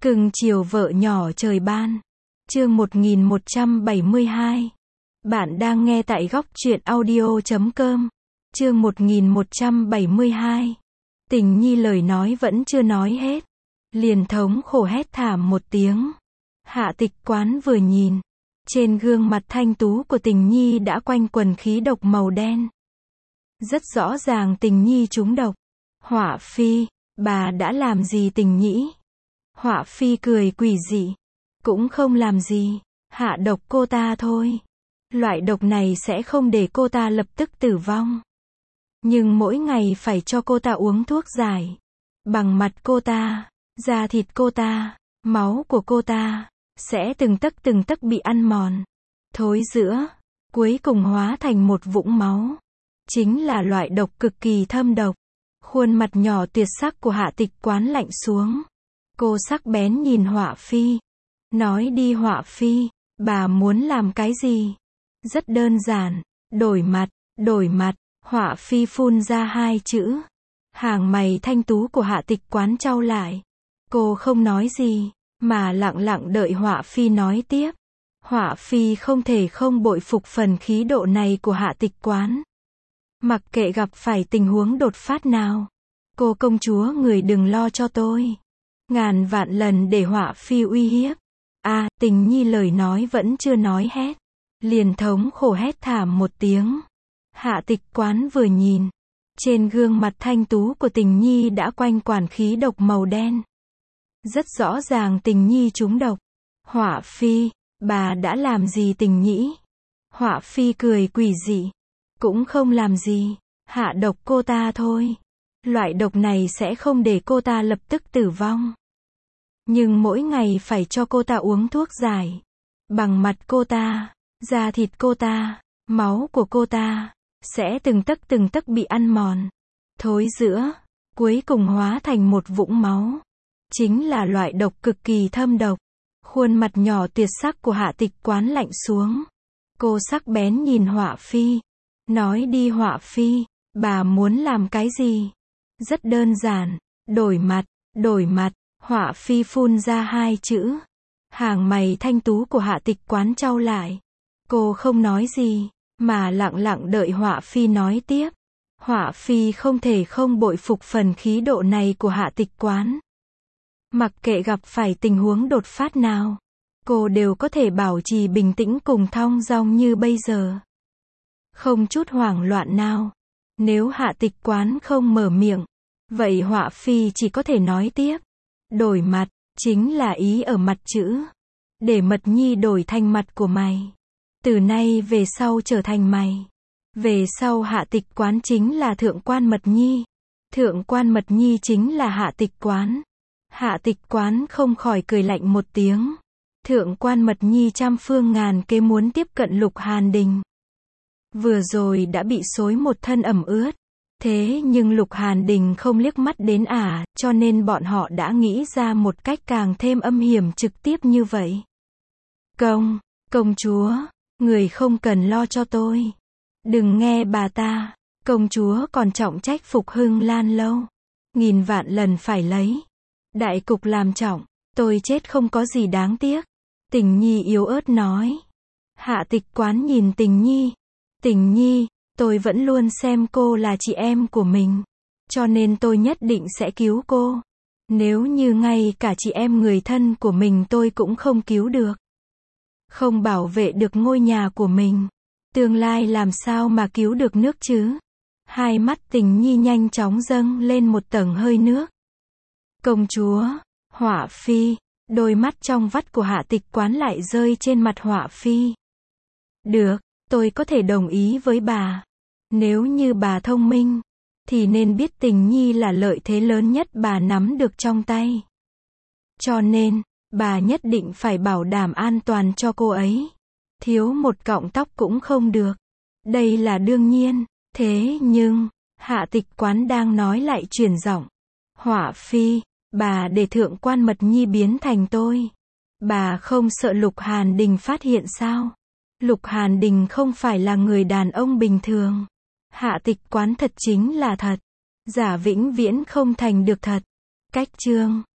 Cưng chiều vợ nhỏ trời ban. Chương 1172. Bạn đang nghe tại góc truyện audio.com. Chương 1172. Tình nhi lời nói vẫn chưa nói hết. Liền thống khổ hét thảm một tiếng. Hạ Tịch Quán vừa nhìn. Trên gương mặt thanh tú của tình nhi đã quanh quần khí độc màu đen. Rất rõ ràng tình nhi trúng độc. Họa phi, bà đã làm gì tình nhĩ? Họa phi cười quỷ dị. Cũng không làm gì, hạ độc cô ta thôi. Loại độc này sẽ không để cô ta lập tức tử vong. Nhưng mỗi ngày phải cho cô ta uống thuốc giải. Bằng mặt cô ta, da thịt cô ta, máu của cô ta, sẽ từng tấc bị ăn mòn, thối rữa, cuối cùng hóa thành một vũng máu. Chính là loại độc cực kỳ thâm độc. Khuôn mặt nhỏ tuyệt sắc của Hạ Tịch Quán lạnh xuống. Cô sắc bén nhìn Họa phi. Nói đi Họa phi, bà muốn làm cái gì? Rất đơn giản, đổi mặt, Họa phi phun ra hai chữ. Hàng mày thanh tú của Hạ Tịch Quán chau lại. Cô không nói gì, mà lặng lặng đợi Họa phi nói tiếp. Họa phi không thể không bội phục phần khí độ này của Hạ Tịch Quán. Mặc kệ gặp phải tình huống đột phát nào, cô công chúa người đừng lo cho tôi. Ngàn vạn lần để Họa phi uy hiếp. Tình nhi lời nói vẫn chưa nói hết. Liền thống khổ hét thảm một tiếng. Hạ Tịch Quán vừa nhìn. Trên gương mặt thanh tú của tình nhi đã quanh quẩn khí độc màu đen. Rất rõ ràng tình nhi trúng độc. Họa phi, bà đã làm gì tình nhĩ? Họa phi cười quỷ dị. Cũng không làm gì, hạ độc cô ta thôi. Loại độc này sẽ không để cô ta lập tức tử vong. Nhưng mỗi ngày phải cho cô ta uống thuốc giải. Bằng mặt cô ta, da thịt cô ta, máu của cô ta, sẽ từng tấc bị ăn mòn, thối rữa, cuối cùng hóa thành một vũng máu. Chính là loại độc cực kỳ thâm độc. Khuôn mặt nhỏ tuyệt sắc của Hạ Tịch Quán lạnh xuống. Cô sắc bén nhìn Họa phi. Nói đi Họa phi, bà muốn làm cái gì? Rất đơn giản, đổi mặt, Họa phi phun ra hai chữ. Hàng mày thanh tú của Hạ Tịch Quán chau lại. Cô không nói gì, mà lặng lặng đợi Họa phi nói tiếp. Họa phi không thể không bội phục phần khí độ này của Hạ Tịch Quán. Mặc kệ gặp phải tình huống đột phát nào, cô đều có thể bảo trì bình tĩnh cùng thong dong như bây giờ. Không chút hoảng loạn nào. Nếu Hạ Tịch Quán không mở miệng, vậy Họa phi chỉ có thể nói tiếp. Đổi mặt, chính là ý ở mặt chữ. Để Mật Nhi đổi thành mặt của mày. Từ nay về sau trở thành mày. Về sau Hạ Tịch Quán chính là Thượng quan Mật Nhi. Thượng quan Mật Nhi chính là Hạ Tịch Quán. Hạ Tịch Quán không khỏi cười lạnh một tiếng. Thượng quan Mật Nhi trăm phương ngàn kế muốn tiếp cận Lục Hàn Đình. Vừa rồi đã bị xối một thân ẩm ướt. Thế nhưng Lục Hàn Đình không liếc mắt đến cho nên bọn họ đã nghĩ ra một cách càng thêm âm hiểm trực tiếp như vậy. Công chúa, người không cần lo cho tôi. Đừng nghe bà ta, công chúa còn trọng trách phục hưng Lan Lâu. Nghìn vạn lần phải lấy đại cục làm trọng, tôi chết không có gì đáng tiếc. Tình nhi yếu ớt nói. Hạ Tịch Quán nhìn tình nhi. Tình nhi, tôi vẫn luôn xem cô là chị em của mình. Cho nên tôi nhất định sẽ cứu cô. Nếu như ngay cả chị em người thân của mình tôi cũng không cứu được. Không bảo vệ được ngôi nhà của mình. Tương lai làm sao mà cứu được nước chứ? Hai mắt tình nhi nhanh chóng dâng lên một tầng hơi nước. Công chúa, Họa phi, đôi mắt trong vắt của Hạ Tịch Quán lại rơi trên mặt Họa phi. Được, tôi có thể đồng ý với bà. Nếu như bà thông minh, thì nên biết tình nhi là lợi thế lớn nhất bà nắm được trong tay. Cho nên, bà nhất định phải bảo đảm an toàn cho cô ấy. Thiếu một cọng tóc cũng không được. Đây là đương nhiên. Thế nhưng, Hạ Tịch Quán đang nói lại chuyển giọng. Họa phi, bà để Thượng quan Mật Nhi biến thành tôi. Bà không sợ Lục Hàn Đình phát hiện sao? Lục Hàn Đình không phải là người đàn ông bình thường. Hạ Tịch Quán thật chính là thật. Giả vĩnh viễn không thành được thật. Cách chương